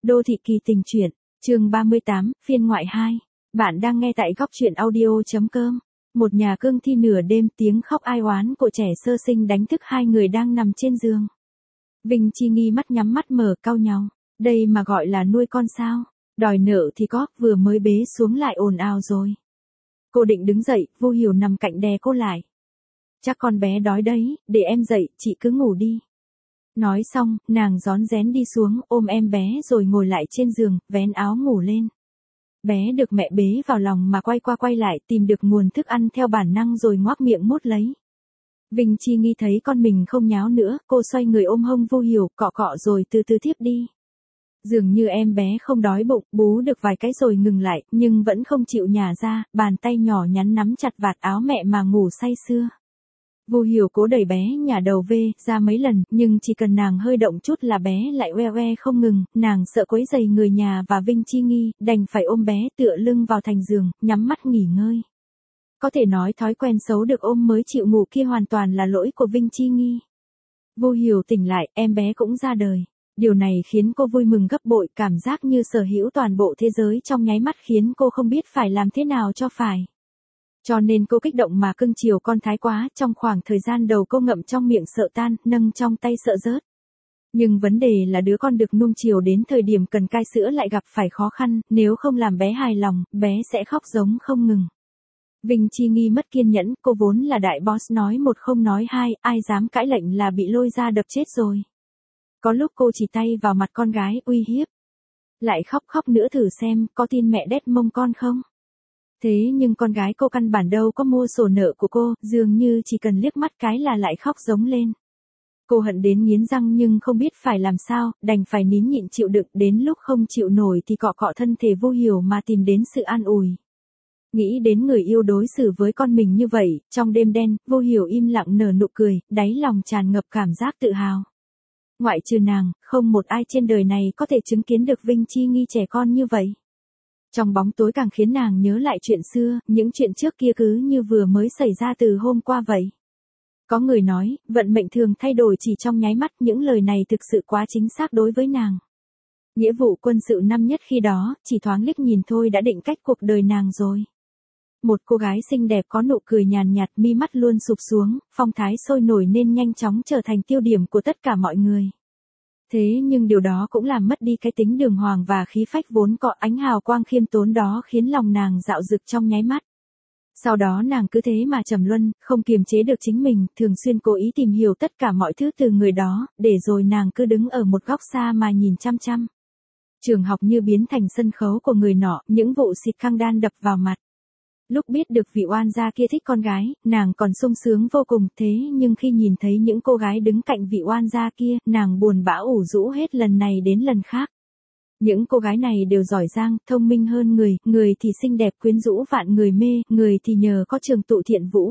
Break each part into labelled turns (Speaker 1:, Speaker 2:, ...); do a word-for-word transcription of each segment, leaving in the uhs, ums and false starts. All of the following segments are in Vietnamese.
Speaker 1: Đô thị kỳ tình truyện, chương ba mươi tám, phiên ngoại hai. Bạn đang nghe tại góc truyện audio.com. Một nhà cương thi nửa đêm tiếng khóc ai oán của trẻ sơ sinh đánh thức hai người đang nằm trên giường. Vinh Chi Nghi mắt nhắm mắt mở cau nhau. Đây mà gọi là nuôi con sao? Đòi nợ thì có, vừa mới bế xuống lại ồn ào rồi. Cô định đứng dậy, Vô Hiểu nằm cạnh đè cô lại. Chắc con bé đói đấy, để em dậy, chị cứ ngủ đi. Nói xong, nàng rón rén đi xuống, ôm em bé rồi ngồi lại trên giường, vén áo ngủ lên. Bé được mẹ bế vào lòng mà quay qua quay lại, tìm được nguồn thức ăn theo bản năng rồi ngoác miệng mút lấy. Vinh Chi Nghi thấy con mình không nháo nữa, cô xoay người ôm hông Vô Hiểu, cọ cọ rồi từ từ thiếp đi. Dường như em bé không đói bụng, bú được vài cái rồi ngừng lại, nhưng vẫn không chịu nhả ra, bàn tay nhỏ nhắn nắm chặt vạt áo mẹ mà ngủ say sưa. Vô Hiểu cố đẩy bé nhả đầu về ra mấy lần, nhưng chỉ cần nàng hơi động chút là bé lại oe oe không ngừng, nàng sợ quấy rầy người nhà và Vinh Chi Nghi, đành phải ôm bé tựa lưng vào thành giường, nhắm mắt nghỉ ngơi. Có thể nói thói quen xấu được ôm mới chịu ngủ kia hoàn toàn là lỗi của Vinh Chi Nghi. Vô Hiểu tỉnh lại, em bé cũng ra đời. Điều này khiến cô vui mừng gấp bội, cảm giác như sở hữu toàn bộ thế giới trong nháy mắt khiến cô không biết phải làm thế nào cho phải. Cho nên cô kích động mà cưng chiều con thái quá, trong khoảng thời gian đầu cô ngậm trong miệng sợ tan, nâng trong tay sợ rớt. Nhưng vấn đề là đứa con được nuông chiều đến thời điểm cần cai sữa lại gặp phải khó khăn, nếu không làm bé hài lòng, bé sẽ khóc giống không ngừng. Vinh Chi Nghi mất kiên nhẫn, cô vốn là đại boss nói một không nói hai, ai dám cãi lệnh là bị lôi ra đập chết rồi. Có lúc cô chỉ tay vào mặt con gái uy hiếp. Lại khóc khóc nữa thử xem, có tin mẹ đét mông con không? Thế nhưng con gái cô căn bản đâu có mua sổ nợ của cô, dường như chỉ cần liếc mắt cái là lại khóc giống lên. Cô hận đến nghiến răng nhưng không biết phải làm sao, đành phải nín nhịn chịu đựng, đến lúc không chịu nổi thì cọ cọ thân thể Vô Hiểu mà tìm đến sự an ủi. Nghĩ đến người yêu đối xử với con mình như vậy, trong đêm đen, Vô Hiểu im lặng nở nụ cười, đáy lòng tràn ngập cảm giác tự hào. Ngoại trừ nàng, không một ai trên đời này có thể chứng kiến được Vinh Chi Nghi trẻ con như vậy. Trong bóng tối càng khiến nàng nhớ lại chuyện xưa, những chuyện trước kia cứ như vừa mới xảy ra từ hôm qua vậy. Có người nói, vận mệnh thường thay đổi chỉ trong nháy mắt, những lời này thực sự quá chính xác đối với nàng. Nghĩa vụ quân sự năm nhất khi đó, chỉ thoáng liếc nhìn thôi đã định cách cuộc đời nàng rồi. Một cô gái xinh đẹp có nụ cười nhàn nhạt, mi mắt luôn sụp xuống, phong thái sôi nổi nên nhanh chóng trở thành tiêu điểm của tất cả mọi người. Thế nhưng điều đó cũng làm mất đi cái tính đường hoàng và khí phách vốn có, ánh hào quang khiêm tốn đó khiến lòng nàng dạo dực trong nháy mắt. Sau đó nàng cứ thế mà trầm luân, không kiềm chế được chính mình, thường xuyên cố ý tìm hiểu tất cả mọi thứ từ người đó, để rồi nàng cứ đứng ở một góc xa mà nhìn chăm chăm. Trường học như biến thành sân khấu của người nọ, những vụ xịt khăng đan đập vào mặt. Lúc biết được vị oan gia kia thích con gái, nàng còn sung sướng vô cùng, thế nhưng khi nhìn thấy những cô gái đứng cạnh vị oan gia kia, nàng buồn bã ủ rũ hết lần này đến lần khác. Những cô gái này đều giỏi giang, thông minh hơn người, người thì xinh đẹp quyến rũ vạn người mê, người thì nhờ có trường tụ thiện vũ.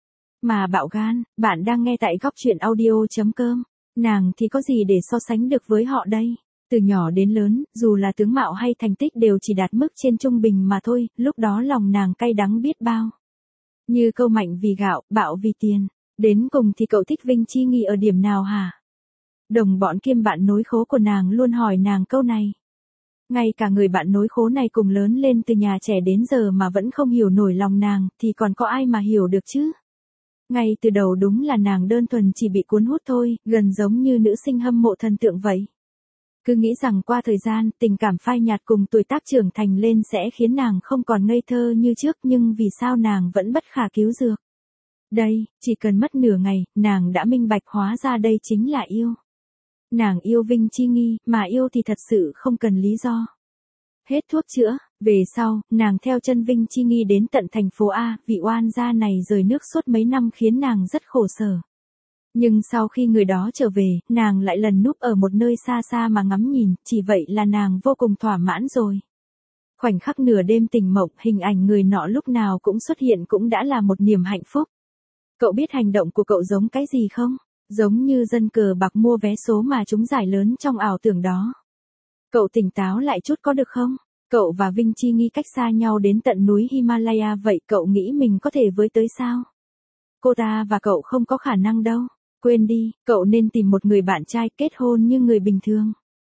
Speaker 1: Mà bạo gan, bạn đang nghe tại góc truyện audio.com, nàng thì có gì để so sánh được với họ đây? Từ nhỏ đến lớn, dù là tướng mạo hay thành tích đều chỉ đạt mức trên trung bình mà thôi, lúc đó lòng nàng cay đắng biết bao. Như câu mạnh vì gạo, bạo vì tiền. Đến cùng thì cậu thích Vinh Chi Nghi ở điểm nào hả? Đồng bọn kiêm bạn nối khố của nàng luôn hỏi nàng câu này. Ngay cả người bạn nối khố này cùng lớn lên từ nhà trẻ đến giờ mà vẫn không hiểu nổi lòng nàng, thì còn có ai mà hiểu được chứ? Ngay từ đầu đúng là nàng đơn thuần chỉ bị cuốn hút thôi, gần giống như nữ sinh hâm mộ thần tượng vậy. Cứ nghĩ rằng qua thời gian, tình cảm phai nhạt cùng tuổi tác trưởng thành lên sẽ khiến nàng không còn ngây thơ như trước, nhưng vì sao nàng vẫn bất khả cứu dược. Đây, chỉ cần mất nửa ngày, nàng đã minh bạch hóa ra đây chính là yêu. Nàng yêu Vinh Chi Nghi, mà yêu thì thật sự không cần lý do. Hết thuốc chữa, về sau, nàng theo chân Vinh Chi Nghi đến tận thành phố A, vị oan gia này rời nước suốt mấy năm khiến nàng rất khổ sở. Nhưng sau khi người đó trở về, nàng lại lần núp ở một nơi xa xa mà ngắm nhìn, chỉ vậy là nàng vô cùng thỏa mãn rồi. Khoảnh khắc nửa đêm tình mộng, hình ảnh người nọ lúc nào cũng xuất hiện cũng đã là một niềm hạnh phúc. Cậu biết hành động của cậu giống cái gì không? Giống như dân cờ bạc mua vé số mà chúng giải lớn trong ảo tưởng đó. Cậu tỉnh táo lại chút có được không? Cậu và Vinh Chi Nghi cách xa nhau đến tận núi Himalaya vậy, cậu nghĩ mình có thể với tới sao? Cô ta và cậu không có khả năng đâu. Quên đi, cậu nên tìm một người bạn trai kết hôn như người bình thường.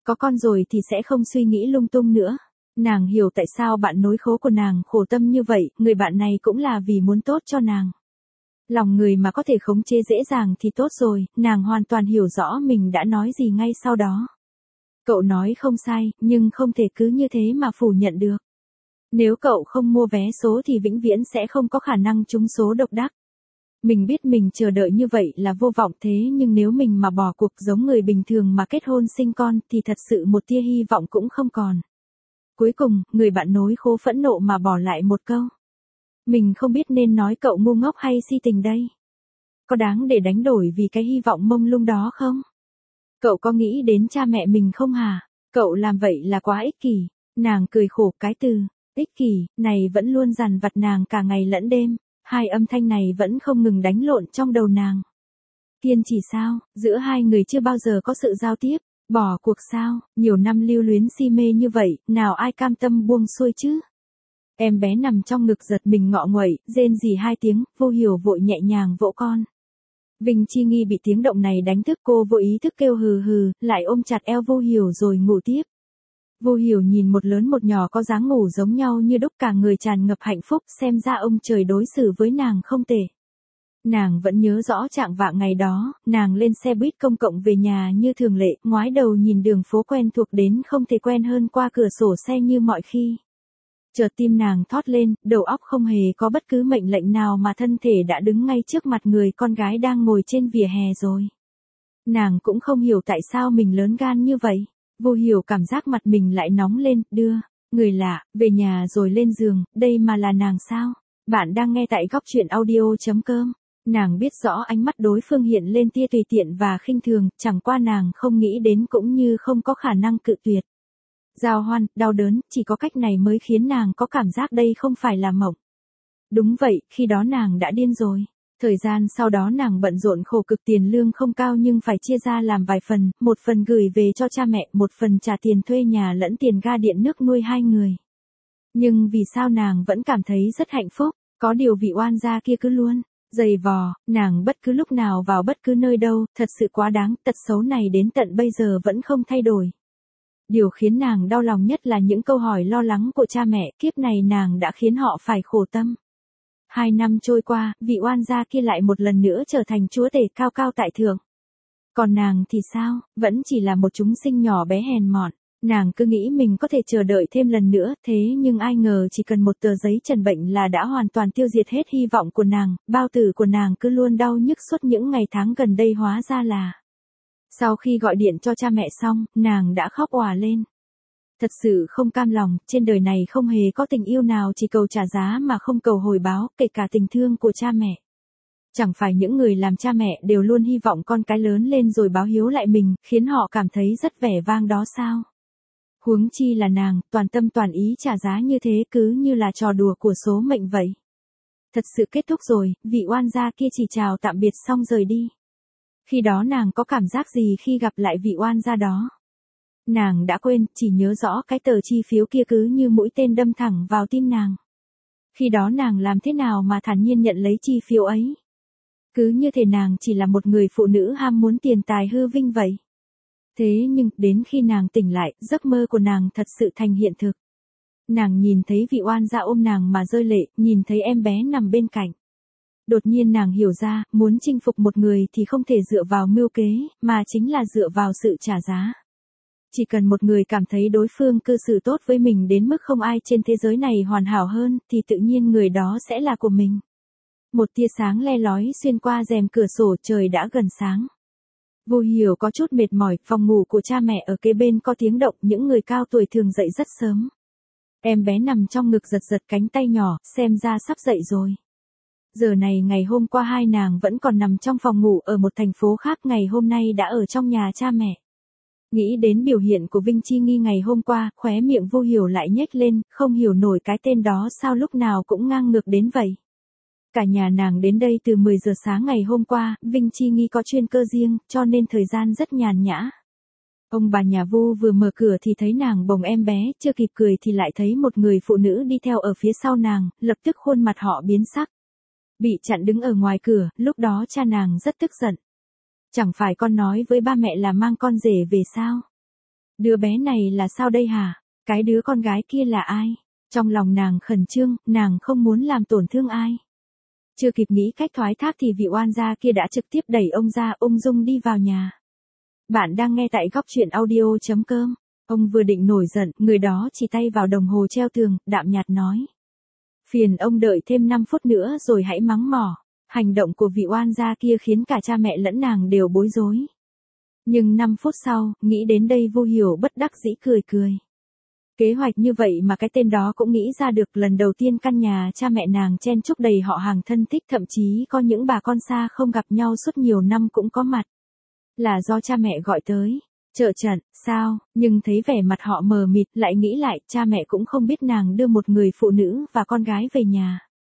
Speaker 1: Có con rồi thì sẽ không suy nghĩ lung tung nữa. Nàng hiểu tại sao bạn nối khố của nàng khổ tâm như vậy, người bạn này cũng là vì muốn tốt cho nàng. Lòng người mà có thể khống chế dễ dàng thì tốt rồi, nàng hoàn toàn hiểu rõ mình đã nói gì ngay sau đó. Cậu nói không sai, nhưng không thể cứ như thế mà phủ nhận được. Nếu cậu không mua vé số thì vĩnh viễn sẽ không có khả năng trúng số độc đắc. Mình biết mình chờ đợi như vậy là vô vọng thế nhưng nếu mình mà bỏ cuộc giống người bình thường mà kết hôn sinh con thì thật sự một tia hy vọng cũng không còn. Cuối cùng, người bạn nối khố phẫn nộ mà bỏ lại một câu. Mình không biết nên nói cậu ngu ngốc hay si tình đây. Có đáng để đánh đổi vì cái hy vọng mông lung đó không? Cậu có nghĩ đến cha mẹ mình không hả? Cậu làm vậy là quá ích kỷ. Nàng cười khổ cái từ, ích kỷ, này vẫn luôn dằn vặt nàng cả ngày lẫn đêm. Hai âm thanh này vẫn không ngừng đánh lộn trong đầu nàng. Kiên trì sao, giữa hai người chưa bao giờ có sự giao tiếp, bỏ cuộc sao, nhiều năm lưu luyến si mê như vậy, nào ai cam tâm buông xuôi chứ? Em bé nằm trong ngực giật mình ngọ nguậy, rên rỉ hai tiếng, Vô Hiểu vội nhẹ nhàng vỗ con. Vinh Chi Nghi bị tiếng động này đánh thức, cô vô ý thức kêu hừ hừ, lại ôm chặt eo Vô Hiểu rồi ngủ tiếp. Vô Hiểu nhìn một lớn một nhỏ có dáng ngủ giống nhau như đúc, cả người tràn ngập hạnh phúc, xem ra ông trời đối xử với nàng không tệ. Nàng vẫn nhớ rõ trạng vạng ngày đó, nàng lên xe buýt công cộng về nhà như thường lệ, ngoái đầu nhìn đường phố quen thuộc đến không thể quen hơn qua cửa sổ xe như mọi khi. Chợt tim nàng thót lên, đầu óc không hề có bất cứ mệnh lệnh nào mà thân thể đã đứng ngay trước mặt người con gái đang ngồi trên vỉa hè rồi. Nàng cũng không hiểu tại sao mình lớn gan như vậy. Vô Hiểu cảm giác mặt mình lại nóng lên, đưa, người lạ, về nhà rồi lên giường, đây mà là nàng sao? Bạn đang nghe tại góc truyện audio.com. Nàng biết rõ ánh mắt đối phương hiện lên tia tùy tiện và khinh thường, chẳng qua nàng không nghĩ đến cũng như không có khả năng cự tuyệt. Giao hoan, đau đớn, chỉ có cách này mới khiến nàng có cảm giác đây không phải là mộng. Đúng vậy, khi đó nàng đã điên rồi. Thời gian sau đó nàng bận rộn khổ cực, tiền lương không cao nhưng phải chia ra làm vài phần, một phần gửi về cho cha mẹ, một phần trả tiền thuê nhà lẫn tiền ga điện nước nuôi hai người. Nhưng vì sao nàng vẫn cảm thấy rất hạnh phúc, có điều vị oan gia kia cứ luôn giày vò, nàng bất cứ lúc nào vào bất cứ nơi đâu, thật sự quá đáng, tật xấu này đến tận bây giờ vẫn không thay đổi. Điều khiến nàng đau lòng nhất là những câu hỏi lo lắng của cha mẹ, kiếp này nàng đã khiến họ phải khổ tâm. Hai năm trôi qua, vị oan gia kia lại một lần nữa trở thành chúa tể cao cao tại thượng. Còn nàng thì sao, vẫn chỉ là một chúng sinh nhỏ bé hèn mọn. Nàng cứ nghĩ mình có thể chờ đợi thêm lần nữa, thế nhưng ai ngờ chỉ cần một tờ giấy trần bệnh là đã hoàn toàn tiêu diệt hết hy vọng của nàng, bao tử của nàng cứ luôn đau nhức suốt những ngày tháng gần đây hóa ra là. Sau khi gọi điện cho cha mẹ xong, nàng đã khóc òa lên. Thật sự không cam lòng, trên đời này không hề có tình yêu nào chỉ cầu trả giá mà không cầu hồi báo, kể cả tình thương của cha mẹ. Chẳng phải những người làm cha mẹ đều luôn hy vọng con cái lớn lên rồi báo hiếu lại mình, khiến họ cảm thấy rất vẻ vang đó sao? Huống chi là nàng, toàn tâm toàn ý trả giá như thế cứ như là trò đùa của số mệnh vậy. Thật sự kết thúc rồi, vị oan gia kia chỉ chào tạm biệt xong rời đi. Khi đó nàng có cảm giác gì khi gặp lại vị oan gia đó? Nàng đã quên, chỉ nhớ rõ cái tờ chi phiếu kia cứ như mũi tên đâm thẳng vào tim nàng. Khi đó nàng làm thế nào mà thản nhiên nhận lấy chi phiếu ấy? Cứ như thể nàng chỉ là một người phụ nữ ham muốn tiền tài hư vinh vậy. Thế nhưng, đến khi nàng tỉnh lại, giấc mơ của nàng thật sự thành hiện thực. Nàng nhìn thấy vị oan gia ôm nàng mà rơi lệ, nhìn thấy em bé nằm bên cạnh. Đột nhiên nàng hiểu ra, muốn chinh phục một người thì không thể dựa vào mưu kế, mà chính là dựa vào sự trả giá. Chỉ cần một người cảm thấy đối phương cư xử tốt với mình đến mức không ai trên thế giới này hoàn hảo hơn, thì tự nhiên người đó sẽ là của mình. Một tia sáng le lói xuyên qua rèm cửa sổ, trời đã gần sáng. Vô Hiểu có chút mệt mỏi, phòng ngủ của cha mẹ ở kế bên có tiếng động, những người cao tuổi thường dậy rất sớm. Em bé nằm trong ngực giật giật cánh tay nhỏ, xem ra sắp dậy rồi. Giờ này ngày hôm qua hai nàng vẫn còn nằm trong phòng ngủ ở một thành phố khác, ngày hôm nay đã ở trong nhà cha mẹ. Nghĩ đến biểu hiện của Vinh Chi Nghi ngày hôm qua, khóe miệng Vô Hiểu lại nhếch lên, không hiểu nổi cái tên đó sao lúc nào cũng ngang ngược đến vậy. Cả nhà nàng đến đây từ mười giờ sáng ngày hôm qua, Vinh Chi Nghi có chuyên cơ riêng, cho nên thời gian rất nhàn nhã. Ông bà nhà Vu vừa mở cửa thì thấy nàng bồng em bé, chưa kịp cười thì lại thấy một người phụ nữ đi theo ở phía sau nàng, lập tức khuôn mặt họ biến sắc. Bị chặn đứng ở ngoài cửa, lúc đó cha nàng rất tức giận. Chẳng phải con nói với ba mẹ là mang con rể về sao? Đứa bé này là sao đây hả? Cái đứa con gái kia là ai? Trong lòng nàng khẩn trương, nàng không muốn làm tổn thương ai. Chưa kịp nghĩ cách thoái thác thì vị oan gia kia đã trực tiếp đẩy ông ra ung dung đi vào nhà. Bạn đang nghe tại góc truyện audio.com. Ông vừa định nổi giận, người đó chỉ tay vào đồng hồ treo tường, đạm nhạt nói. Phiền ông đợi thêm năm phút nữa rồi hãy mắng mỏ. Hành động của vị oan gia kia khiến cả cha mẹ lẫn nàng đều bối rối. Nhưng năm phút sau, nghĩ đến đây Vu Hiểu bất đắc dĩ cười cười. Kế hoạch như vậy mà cái tên đó cũng nghĩ ra được. Lần đầu tiên căn nhà cha mẹ nàng chen chúc đầy họ hàng thân thích, thậm chí có những bà con xa không gặp nhau suốt nhiều năm cũng có mặt. Là do cha mẹ gọi tới. Trợ trận, sao, nhưng thấy vẻ mặt họ mờ mịt, lại nghĩ lại, cha mẹ cũng không biết nàng đưa một người phụ nữ và con gái về nhà.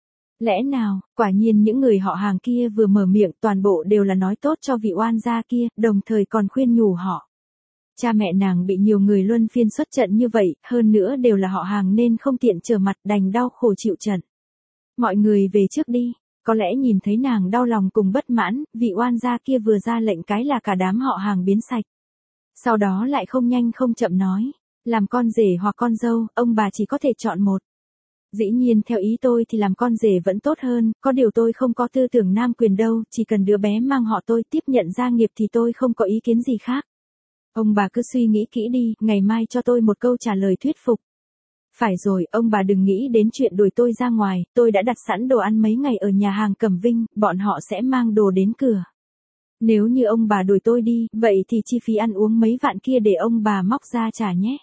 Speaker 1: Lẽ nào, quả nhiên những người họ hàng kia vừa mở miệng toàn bộ đều là nói tốt cho vị oan gia kia, đồng thời còn khuyên nhủ họ. Cha mẹ nàng bị nhiều người luân phiên xuất trận như vậy, hơn nữa đều là họ hàng nên không tiện trở mặt, đành đau khổ chịu trận. Mọi người về trước đi. Có lẽ nhìn thấy nàng đau lòng cùng bất mãn, vị oan gia kia vừa ra lệnh cái là cả đám họ hàng biến sạch. Sau đó lại không nhanh không chậm nói, làm con rể hoặc con dâu, ông bà chỉ có thể chọn một. Dĩ nhiên theo ý tôi thì làm con rể vẫn tốt hơn, có điều tôi không có tư tưởng nam quyền đâu, chỉ cần đứa bé mang họ tôi tiếp nhận gia nghiệp thì tôi không có ý kiến gì khác. Ông bà cứ suy nghĩ kỹ đi, ngày mai cho tôi một câu trả lời thuyết phục. Phải rồi, ông bà đừng nghĩ đến chuyện đuổi tôi ra ngoài, tôi đã đặt sẵn đồ ăn mấy ngày ở nhà hàng Cẩm Vinh, bọn họ sẽ mang đồ đến cửa. Nếu như ông bà đuổi tôi đi, vậy thì chi phí ăn uống mấy vạn kia để ông bà móc ra trả nhé.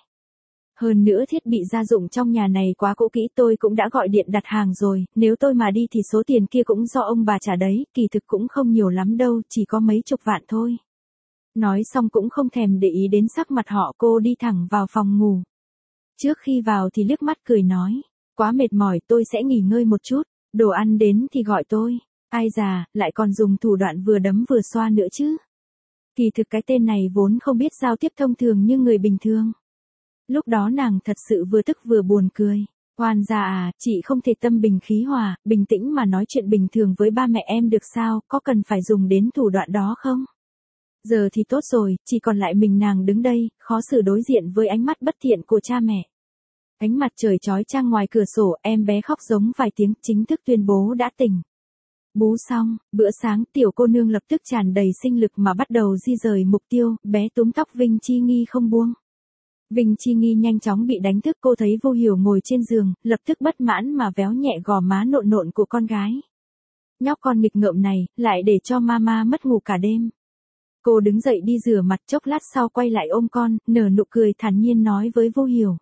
Speaker 1: Hơn nữa thiết bị gia dụng trong nhà này quá cũ kỹ, tôi cũng đã gọi điện đặt hàng rồi, nếu tôi mà đi thì số tiền kia cũng do ông bà trả đấy, kỳ thực cũng không nhiều lắm đâu, chỉ có mấy chục vạn thôi. Nói xong cũng không thèm để ý đến sắc mặt họ, cô đi thẳng vào phòng ngủ. Trước khi vào thì liếc mắt cười nói, quá mệt mỏi tôi sẽ nghỉ ngơi một chút, đồ ăn đến thì gọi tôi. Ai già, lại còn dùng thủ đoạn vừa đấm vừa xoa nữa chứ. Kỳ thực cái tên này vốn không biết giao tiếp thông thường như người bình thường. Lúc đó nàng thật sự vừa tức vừa buồn cười. Oan gia à, chị không thể tâm bình khí hòa, bình tĩnh mà nói chuyện bình thường với ba mẹ em được sao, có cần phải dùng đến thủ đoạn đó không? Giờ thì tốt rồi, chỉ còn lại mình nàng đứng đây, khó xử đối diện với ánh mắt bất thiện của cha mẹ. Ánh mặt trời chói chang ngoài cửa sổ, em bé khóc giống vài tiếng, chính thức tuyên bố đã tỉnh. Bú xong, bữa sáng tiểu cô nương lập tức tràn đầy sinh lực mà bắt đầu di rời mục tiêu, bé túm tóc Vinh Chi Nghi không buông. Vinh Chi Nghi nhanh chóng bị đánh thức, cô thấy Vu Hiểu ngồi trên giường, lập tức bất mãn mà véo nhẹ gò má nộn nộn của con gái. Nhóc con nghịch ngợm này, lại để cho mama mất ngủ cả đêm. Cô đứng dậy đi rửa mặt, chốc lát sau quay lại ôm con, nở nụ cười thản nhiên nói với Vu Hiểu.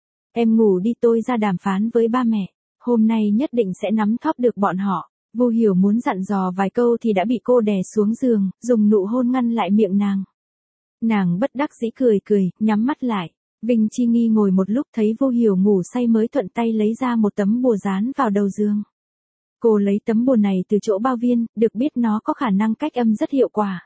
Speaker 1: Em ngủ đi, tôi ra đàm phán với ba mẹ, hôm nay nhất định sẽ nắm thóp được bọn họ. Vu Hiểu muốn dặn dò vài câu thì đã bị cô đè xuống giường, dùng nụ hôn ngăn lại miệng nàng. Nàng bất đắc dĩ cười cười, nhắm mắt lại. Vinh Chi Nghi ngồi một lúc thấy Vu Hiểu ngủ say mới thuận tay lấy ra một tấm bùa dán vào đầu giường. Cô lấy tấm bùa này từ chỗ Bao Viên, được biết nó có khả năng cách âm rất hiệu quả.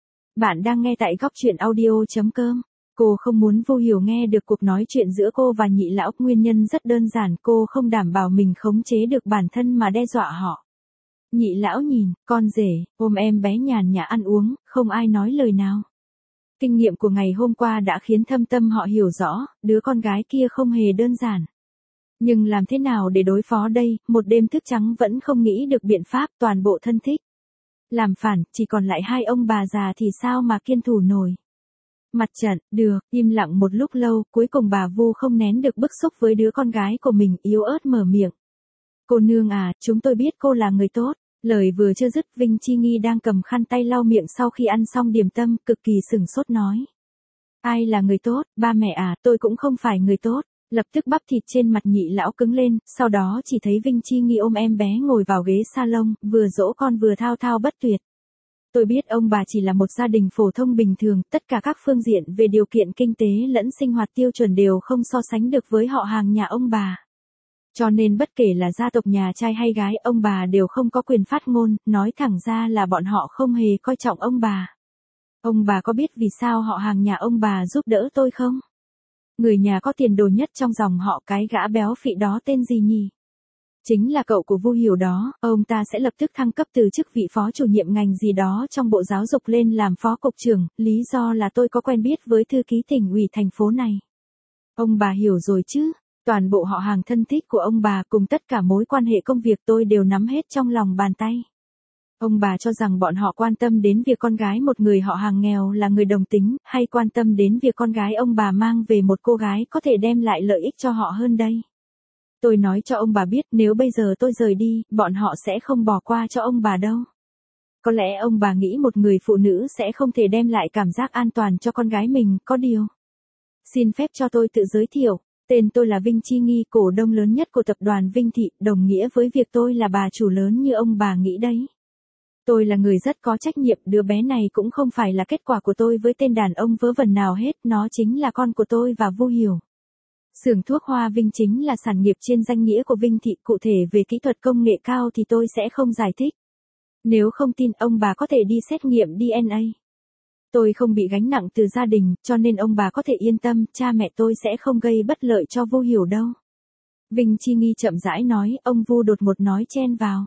Speaker 1: Bạn đang nghe tại góc truyện audio.com. Cô không muốn Vu Hiểu nghe được cuộc nói chuyện giữa cô và nhị lão, nguyên nhân rất đơn giản, cô không đảm bảo mình khống chế được bản thân mà đe dọa họ. Nhị lão nhìn, con rể, ôm em bé nhàn nhã ăn uống, không ai nói lời nào. Kinh nghiệm của ngày hôm qua đã khiến thâm tâm họ hiểu rõ, đứa con gái kia không hề đơn giản. Nhưng làm thế nào để đối phó đây, một đêm thức trắng vẫn không nghĩ được biện pháp, toàn bộ thân thích. Làm phản, chỉ còn lại hai ông bà già thì sao mà kiên thủ nổi. Mặt trận, được, im lặng một lúc lâu, cuối cùng bà Vu không nén được bức xúc với đứa con gái của mình, yếu ớt mở miệng. Cô nương à, chúng tôi biết cô là người tốt. Lời vừa chưa dứt, Vinh Chi Nghi đang cầm khăn tay lau miệng sau khi ăn xong điểm tâm, cực kỳ sửng sốt nói. Ai là người tốt, ba mẹ à, tôi cũng không phải người tốt. Lập tức bắp thịt trên mặt nhị lão cứng lên, sau đó chỉ thấy Vinh Chi Nghi ôm em bé ngồi vào ghế salon, vừa dỗ con vừa thao thao bất tuyệt. Tôi biết ông bà chỉ là một gia đình phổ thông bình thường, tất cả các phương diện về điều kiện kinh tế lẫn sinh hoạt tiêu chuẩn đều không so sánh được với họ hàng nhà ông bà. Cho nên bất kể là gia tộc nhà trai hay gái, ông bà đều không có quyền phát ngôn, nói thẳng ra là bọn họ không hề coi trọng ông bà. Ông bà có biết vì sao họ hàng nhà ông bà giúp đỡ tôi không? Người nhà có tiền đồ nhất trong dòng họ, cái gã béo phị đó tên gì nhỉ? Chính là cậu của Vu Hiểu đó, ông ta sẽ lập tức thăng cấp từ chức vị phó chủ nhiệm ngành gì đó trong Bộ Giáo dục lên làm phó cục trưởng, lý do là tôi có quen biết với thư ký tỉnh ủy thành phố này. Ông bà hiểu rồi chứ, toàn bộ họ hàng thân thích của ông bà cùng tất cả mối quan hệ công việc tôi đều nắm hết trong lòng bàn tay. Ông bà cho rằng bọn họ quan tâm đến việc con gái một người họ hàng nghèo là người đồng tính, hay quan tâm đến việc con gái ông bà mang về một cô gái có thể đem lại lợi ích cho họ hơn đây. Tôi nói cho ông bà biết nếu bây giờ tôi rời đi, bọn họ sẽ không bỏ qua cho ông bà đâu. Có lẽ ông bà nghĩ một người phụ nữ sẽ không thể đem lại cảm giác an toàn cho con gái mình, có điều. Xin phép cho tôi tự giới thiệu, tên tôi là Vinh Chi Nghi, cổ đông lớn nhất của tập đoàn Vinh Thị, đồng nghĩa với việc tôi là bà chủ lớn như ông bà nghĩ đấy. Tôi là người rất có trách nhiệm, đứa bé này cũng không phải là kết quả của tôi với tên đàn ông vớ vẩn nào hết, nó chính là con của tôi và Vu Hiểu. Xưởng thuốc Hoa Vinh chính là sản nghiệp trên danh nghĩa của Vinh Thị, cụ thể về kỹ thuật công nghệ cao thì tôi sẽ không giải thích. Nếu không tin ông bà có thể đi xét nghiệm đê en a. Tôi không bị gánh nặng từ gia đình, cho nên ông bà có thể yên tâm, cha mẹ tôi sẽ không gây bất lợi cho Vu Hiểu đâu. Vinh Chi Nghi chậm rãi nói, ông Vu đột ngột nói chen vào.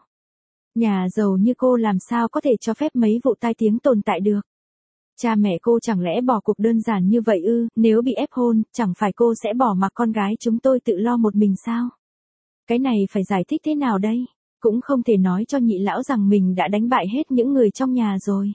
Speaker 1: Nhà giàu như cô làm sao có thể cho phép mấy vụ tai tiếng tồn tại được. Cha mẹ cô chẳng lẽ bỏ cuộc đơn giản như vậy ư, nếu bị ép hôn, chẳng phải cô sẽ bỏ mặc con gái chúng tôi tự lo một mình sao? Cái này phải giải thích thế nào đây? Cũng không thể nói cho nhị lão rằng mình đã đánh bại hết những người trong nhà rồi.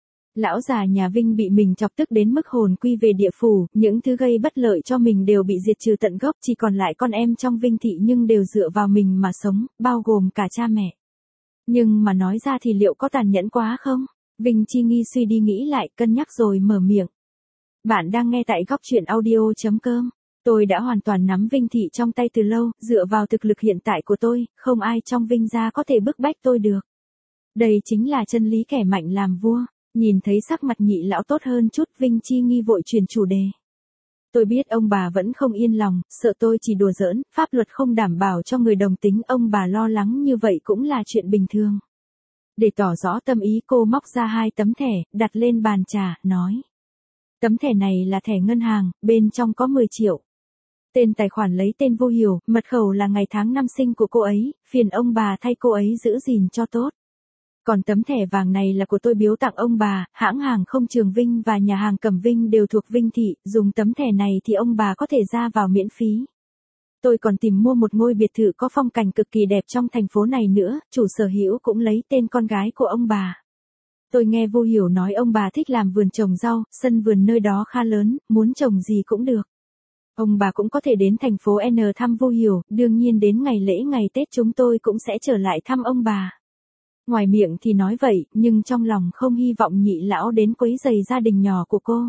Speaker 1: Lão già nhà Vinh bị mình chọc tức đến mức hồn quy về địa phủ, những thứ gây bất lợi cho mình đều bị diệt trừ tận gốc, chỉ còn lại con em trong Vinh Thị nhưng đều dựa vào mình mà sống, bao gồm cả cha mẹ. Nhưng mà nói ra thì liệu có tàn nhẫn quá không? Vinh Chi Nghi suy đi nghĩ lại, cân nhắc rồi mở miệng. Bạn đang nghe tại góc truyện audio chấm com. Tôi đã hoàn toàn nắm Vinh Thị trong tay từ lâu, dựa vào thực lực hiện tại của tôi, không ai trong Vinh gia có thể bức bách tôi được. Đây chính là chân lý kẻ mạnh làm vua. Nhìn thấy sắc mặt nhị lão tốt hơn chút, Vinh Chi Nghi vội chuyển chủ đề. Tôi biết ông bà vẫn không yên lòng, sợ tôi chỉ đùa giỡn, pháp luật không đảm bảo cho người đồng tính, ông bà lo lắng như vậy cũng là chuyện bình thường. Để tỏ rõ tâm ý, cô móc ra hai tấm thẻ, đặt lên bàn trà, nói. Tấm thẻ này là thẻ ngân hàng, bên trong có mười triệu. Tên tài khoản lấy tên Vu Hiểu, mật khẩu là ngày tháng năm sinh của cô ấy, phiền ông bà thay cô ấy giữ gìn cho tốt. Còn tấm thẻ vàng này là của tôi biếu tặng ông bà, hãng hàng không Trường Vinh và nhà hàng Cẩm Vinh đều thuộc Vinh Thị, dùng tấm thẻ này thì ông bà có thể ra vào miễn phí. Tôi còn tìm mua một ngôi biệt thự có phong cảnh cực kỳ đẹp trong thành phố này nữa, chủ sở hữu cũng lấy tên con gái của ông bà. Tôi nghe Vu Hiểu nói ông bà thích làm vườn trồng rau, sân vườn nơi đó khá lớn, muốn trồng gì cũng được. Ông bà cũng có thể đến thành phố N thăm Vu Hiểu, đương nhiên đến ngày lễ ngày Tết chúng tôi cũng sẽ trở lại thăm ông bà. Ngoài miệng thì nói vậy, nhưng trong lòng không hy vọng nhị lão đến quấy rầy gia đình nhỏ của cô.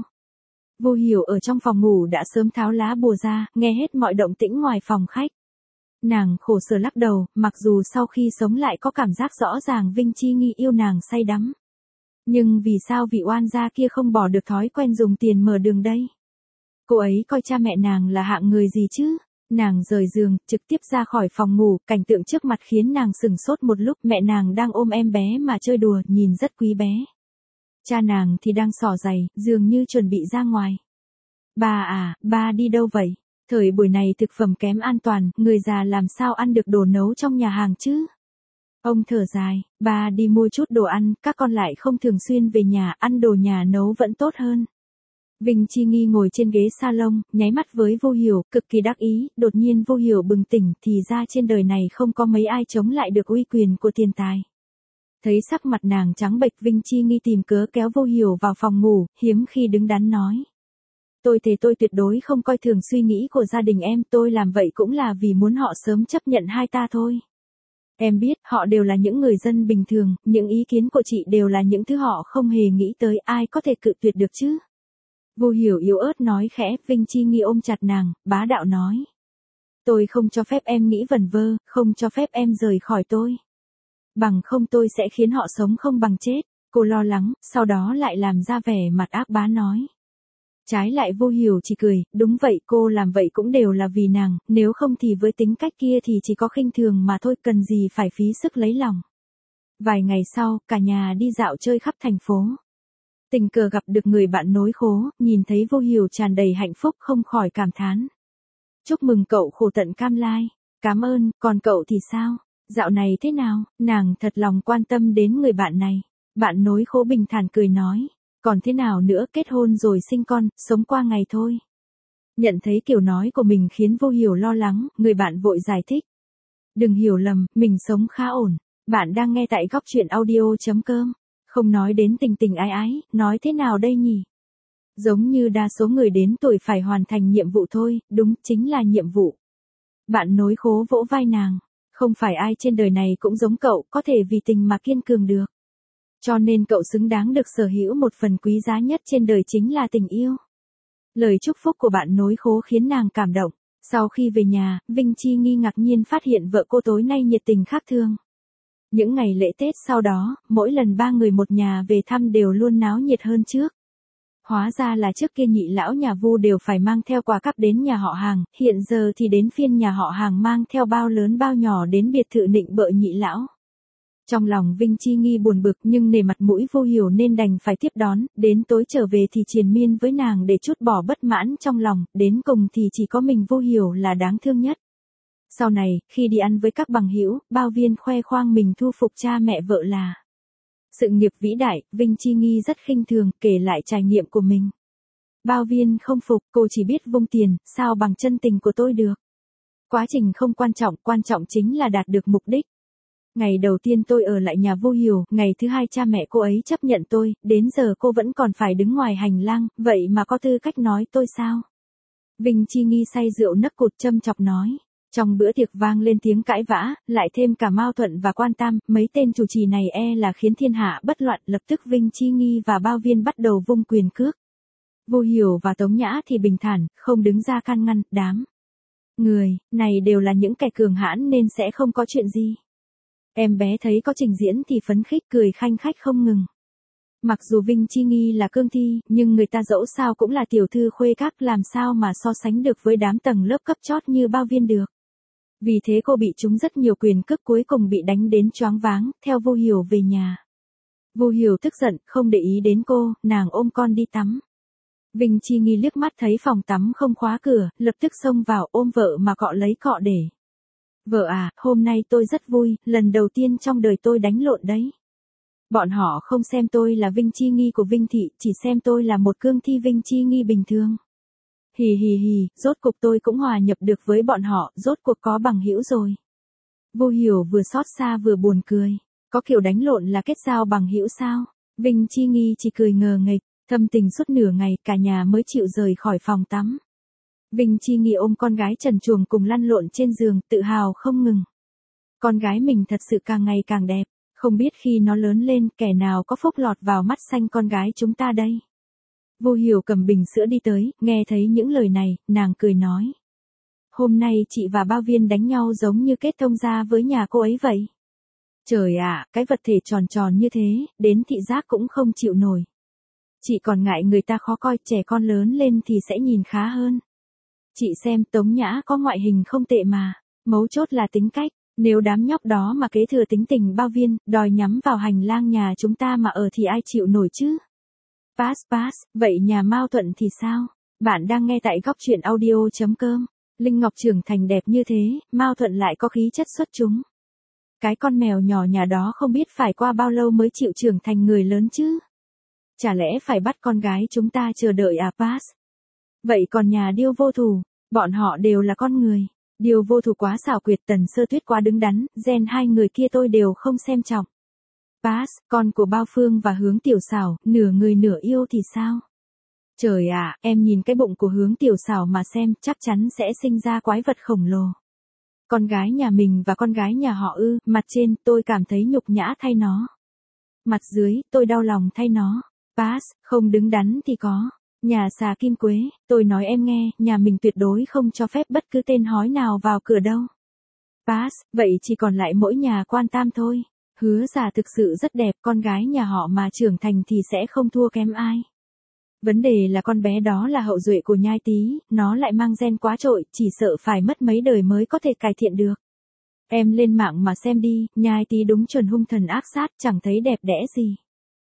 Speaker 1: Vu Hiểu ở trong phòng ngủ đã sớm tháo lá bùa ra, nghe hết mọi động tĩnh ngoài phòng khách. Nàng khổ sở lắc đầu, mặc dù sau khi sống lại có cảm giác rõ ràng Vinh Chi Nghi yêu nàng say đắm. Nhưng vì sao vị oan gia kia không bỏ được thói quen dùng tiền mở đường đây? Cô ấy coi cha mẹ nàng là hạng người gì chứ? Nàng rời giường, trực tiếp ra khỏi phòng ngủ, cảnh tượng trước mặt khiến nàng sửng sốt một lúc, mẹ nàng đang ôm em bé mà chơi đùa, nhìn rất quý bé. Cha nàng thì đang xỏ giày, dường như chuẩn bị ra ngoài. Ba à, ba đi đâu vậy? Thời buổi này thực phẩm kém an toàn, người già làm sao ăn được đồ nấu trong nhà hàng chứ? Ông thở dài, ba đi mua chút đồ ăn, các con lại không thường xuyên về nhà, ăn đồ nhà nấu vẫn tốt hơn. Vinh Chi Nghi ngồi trên ghế salon, nháy mắt với Vu Hiểu, cực kỳ đắc ý, đột nhiên Vu Hiểu bừng tỉnh, thì ra trên đời này không có mấy ai chống lại được uy quyền của tiền tài. Thấy sắc mặt nàng trắng bệch, Vinh Chi Nghi tìm cớ kéo Vu Hiểu vào phòng ngủ, hiếm khi đứng đắn nói. Tôi thề tôi tuyệt đối không coi thường suy nghĩ của gia đình em, tôi làm vậy cũng là vì muốn họ sớm chấp nhận hai ta thôi. Em biết, họ đều là những người dân bình thường, những ý kiến của chị đều là những thứ họ không hề nghĩ tới, ai có thể cự tuyệt được chứ? Vu Hiểu yếu ớt nói khẽ, Vinh Chi Nghi ôm chặt nàng, bá đạo nói. Tôi không cho phép em nghĩ vẩn vơ, không cho phép em rời khỏi tôi. Bằng không tôi sẽ khiến họ sống không bằng chết. Cô lo lắng, sau đó lại làm ra vẻ mặt ác bá nói. Trái lại Vu Hiểu chỉ cười, đúng vậy, cô làm vậy cũng đều là vì nàng, nếu không thì với tính cách kia thì chỉ có khinh thường mà thôi, cần gì phải phí sức lấy lòng. Vài ngày sau, cả nhà đi dạo chơi khắp thành phố. Tình cờ gặp được người bạn nối khố, nhìn thấy Vu Hiểu tràn đầy hạnh phúc không khỏi cảm thán. Chúc mừng cậu khổ tận cam lai. Cảm ơn, còn cậu thì sao? Dạo này thế nào, nàng thật lòng quan tâm đến người bạn này. Bạn nối khố bình thản cười nói. Còn thế nào nữa, kết hôn rồi sinh con, sống qua ngày thôi. Nhận thấy kiểu nói của mình khiến Vô Hiểu lo lắng, người bạn vội giải thích. Đừng hiểu lầm, mình sống khá ổn. Bạn đang nghe tại góc chuyện audio chấm com. Không nói đến tình tình ái ái, nói thế nào đây nhỉ? Giống như đa số người đến tuổi phải hoàn thành nhiệm vụ thôi, đúng, chính là nhiệm vụ. Bạn nối khố vỗ vai nàng. Không phải ai trên đời này cũng giống cậu, có thể vì tình mà kiên cường được. Cho nên cậu xứng đáng được sở hữu một phần quý giá nhất trên đời chính là tình yêu. Lời chúc phúc của bạn nối khố khiến nàng cảm động. Sau khi về nhà, Vinh Chi nghi ngạc nhiên phát hiện vợ cô tối nay nhiệt tình khác thường. Những ngày lễ Tết sau đó, mỗi lần ba người một nhà về thăm đều luôn náo nhiệt hơn trước. Hóa ra là trước kia nhị lão nhà Vu đều phải mang theo quà cắp đến nhà họ hàng, hiện giờ thì đến phiên nhà họ hàng mang theo bao lớn bao nhỏ đến biệt thự nịnh bợ nhị lão. Trong lòng Vinh Chi nghi buồn bực nhưng nể mặt mũi Vô Hiểu nên đành phải tiếp đón, đến tối trở về thì triền miên với nàng để trút bỏ bất mãn trong lòng, đến cùng thì chỉ có mình Vô Hiểu là đáng thương nhất. Sau này, khi đi ăn với các bằng hữu, Bao Viên khoe khoang mình thu phục cha mẹ vợ là sự nghiệp vĩ đại, Vinh Chi nghi rất khinh thường, kể lại trải nghiệm của mình. Bao Viên không phục, cô chỉ biết vung tiền, sao bằng chân tình của tôi được. Quá trình không quan trọng, quan trọng chính là đạt được mục đích. Ngày đầu tiên tôi ở lại nhà Vô Hiểu, ngày thứ hai cha mẹ cô ấy chấp nhận tôi, đến giờ cô vẫn còn phải đứng ngoài hành lang, vậy mà có tư cách nói tôi sao? Vinh Chi nghi say rượu nấc cụt châm chọc nói. Trong bữa tiệc vang lên tiếng cãi vã, lại thêm cả Mao Thuận và Quan Tam, mấy tên chủ trì này e là khiến thiên hạ bất loạn, lập tức Vinh Chi nghi và Bao Viên bắt đầu vung quyền cước. Vô Hiểu và Tống Nhã thì bình thản, không đứng ra can ngăn, đám người này đều là những kẻ cường hãn nên sẽ không có chuyện gì. Em bé thấy có trình diễn thì phấn khích cười khanh khách không ngừng. Mặc dù Vinh Chi nghi là cương thi, nhưng người ta dẫu sao cũng là tiểu thư khuê các, làm sao mà so sánh được với đám tầng lớp cấp chót như Bao Viên được. Vì thế cô bị trúng rất nhiều quyền cước, cuối cùng bị đánh đến choáng váng, theo Vô Hiểu về nhà. Vô Hiểu tức giận, không để ý đến cô, nàng ôm con đi tắm. Vinh Chi nghi liếc mắt thấy phòng tắm không khóa cửa, lập tức xông vào ôm vợ mà cọ lấy cọ để. Vợ à, hôm nay tôi rất vui, lần đầu tiên trong đời tôi đánh lộn đấy. Bọn họ không xem tôi là Vinh Chi nghi của Vinh Thị, chỉ xem tôi là một cương thi Vinh Chi nghi bình thường. Hì hì hì, rốt cuộc tôi cũng hòa nhập được với bọn họ, rốt cuộc có bằng hữu rồi. Vô Hiểu vừa xót xa vừa buồn cười. Có kiểu đánh lộn là kết giao bằng hữu sao? Vinh Chi nghi chỉ cười ngờ nghệch, thâm tình suốt nửa ngày, cả nhà mới chịu rời khỏi phòng tắm. Vinh Chi nghi ôm con gái trần truồng cùng lăn lộn trên giường, tự hào không ngừng. Con gái mình thật sự càng ngày càng đẹp, không biết khi nó lớn lên, kẻ nào có phúc lọt vào mắt xanh con gái chúng ta đây. Vô Hiểu cầm bình sữa đi tới, nghe thấy những lời này, nàng cười nói. Hôm nay chị và Bao Viên đánh nhau giống như kết thông gia với nhà cô ấy vậy. Trời ạ, cái vật thể tròn tròn như thế, đến thị giác cũng không chịu nổi. Chị còn ngại người ta khó coi, trẻ con lớn lên thì sẽ nhìn khá hơn. Chị xem Tống Nhã có ngoại hình không tệ mà, mấu chốt là tính cách, nếu đám nhóc đó mà kế thừa tính tình Bao Viên, đòi nhắm vào hành lang nhà chúng ta mà ở thì ai chịu nổi chứ? Pass pass, vậy nhà Mao Thuận thì sao? Bạn đang nghe tại góc chuyện audio chấm com. Linh Ngọc trưởng thành đẹp như thế, Mao Thuận lại có khí chất xuất chúng. Cái con mèo nhỏ nhà đó không biết phải qua bao lâu mới chịu trưởng thành người lớn chứ? Chả lẽ phải bắt con gái chúng ta chờ đợi à pass? Vậy còn nhà Điêu Vô Thù, bọn họ đều là con người. Điêu Vô Thù quá xảo quyệt, Tần Sơ Tuyết quá đứng đắn, gen hai người kia tôi đều không xem trọng. Pass, con của Bao Phương và Hướng Tiểu Xảo, nửa người nửa yêu thì sao? Trời ạ, em nhìn cái bụng của Hướng Tiểu Xảo mà xem, chắc chắn sẽ sinh ra quái vật khổng lồ. Con gái nhà mình và con gái nhà họ ư, mặt trên, tôi cảm thấy nhục nhã thay nó. Mặt dưới, tôi đau lòng thay nó. Pass, không đứng đắn thì có. Nhà xà Kim Quế, tôi nói em nghe, nhà mình tuyệt đối không cho phép bất cứ tên hói nào vào cửa đâu. Pass, vậy chỉ còn lại mỗi nhà Quan Tam thôi. Hứa Già thực sự rất đẹp, con gái nhà họ mà trưởng thành thì sẽ không thua kém ai. Vấn đề là con bé đó là hậu duệ của Nhai Tý, nó lại mang gen quá trội, chỉ sợ phải mất mấy đời mới có thể cải thiện được. Em lên mạng mà xem đi, Nhai Tý đúng chuẩn hung thần ác sát, chẳng thấy đẹp đẽ gì.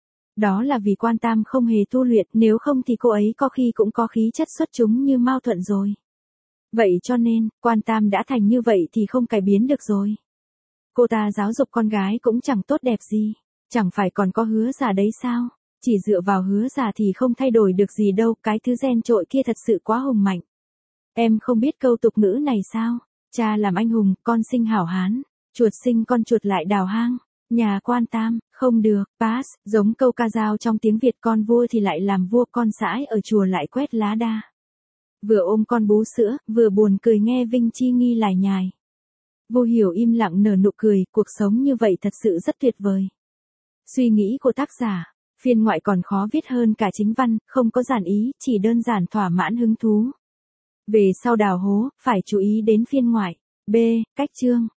Speaker 1: Đó là vì Quan Tam không hề tu luyện, nếu không thì cô ấy có khi cũng có khí chất xuất chúng như Mao Thuận rồi. Vậy cho nên, Quan Tam đã thành như vậy thì không cải biến được rồi. Cô ta giáo dục con gái cũng chẳng tốt đẹp gì. Chẳng phải còn có Hứa Giả đấy sao? Chỉ dựa vào Hứa Giả thì không thay đổi được gì đâu, cái thứ gen trội kia thật sự quá hùng mạnh. Em không biết câu tục ngữ này sao? Cha làm anh hùng, con sinh hảo hán. Chuột sinh con chuột lại đào hang. Nhà quan tam, không được, pass, giống câu ca dao trong tiếng Việt, con vua thì lại làm vua, con sãi ở chùa lại quét lá đa. Vừa ôm con bú sữa, vừa buồn cười nghe Vinh Chi Nghi lải nhải. Vô Hiểu im lặng nở nụ cười, cuộc sống như vậy thật sự rất tuyệt vời. Suy nghĩ của tác giả, phiên ngoại còn khó viết hơn cả chính văn, không có giản ý, chỉ đơn giản thỏa mãn hứng thú. Về sau đào hố, phải chú ý đến phiên ngoại. B. Cách chương.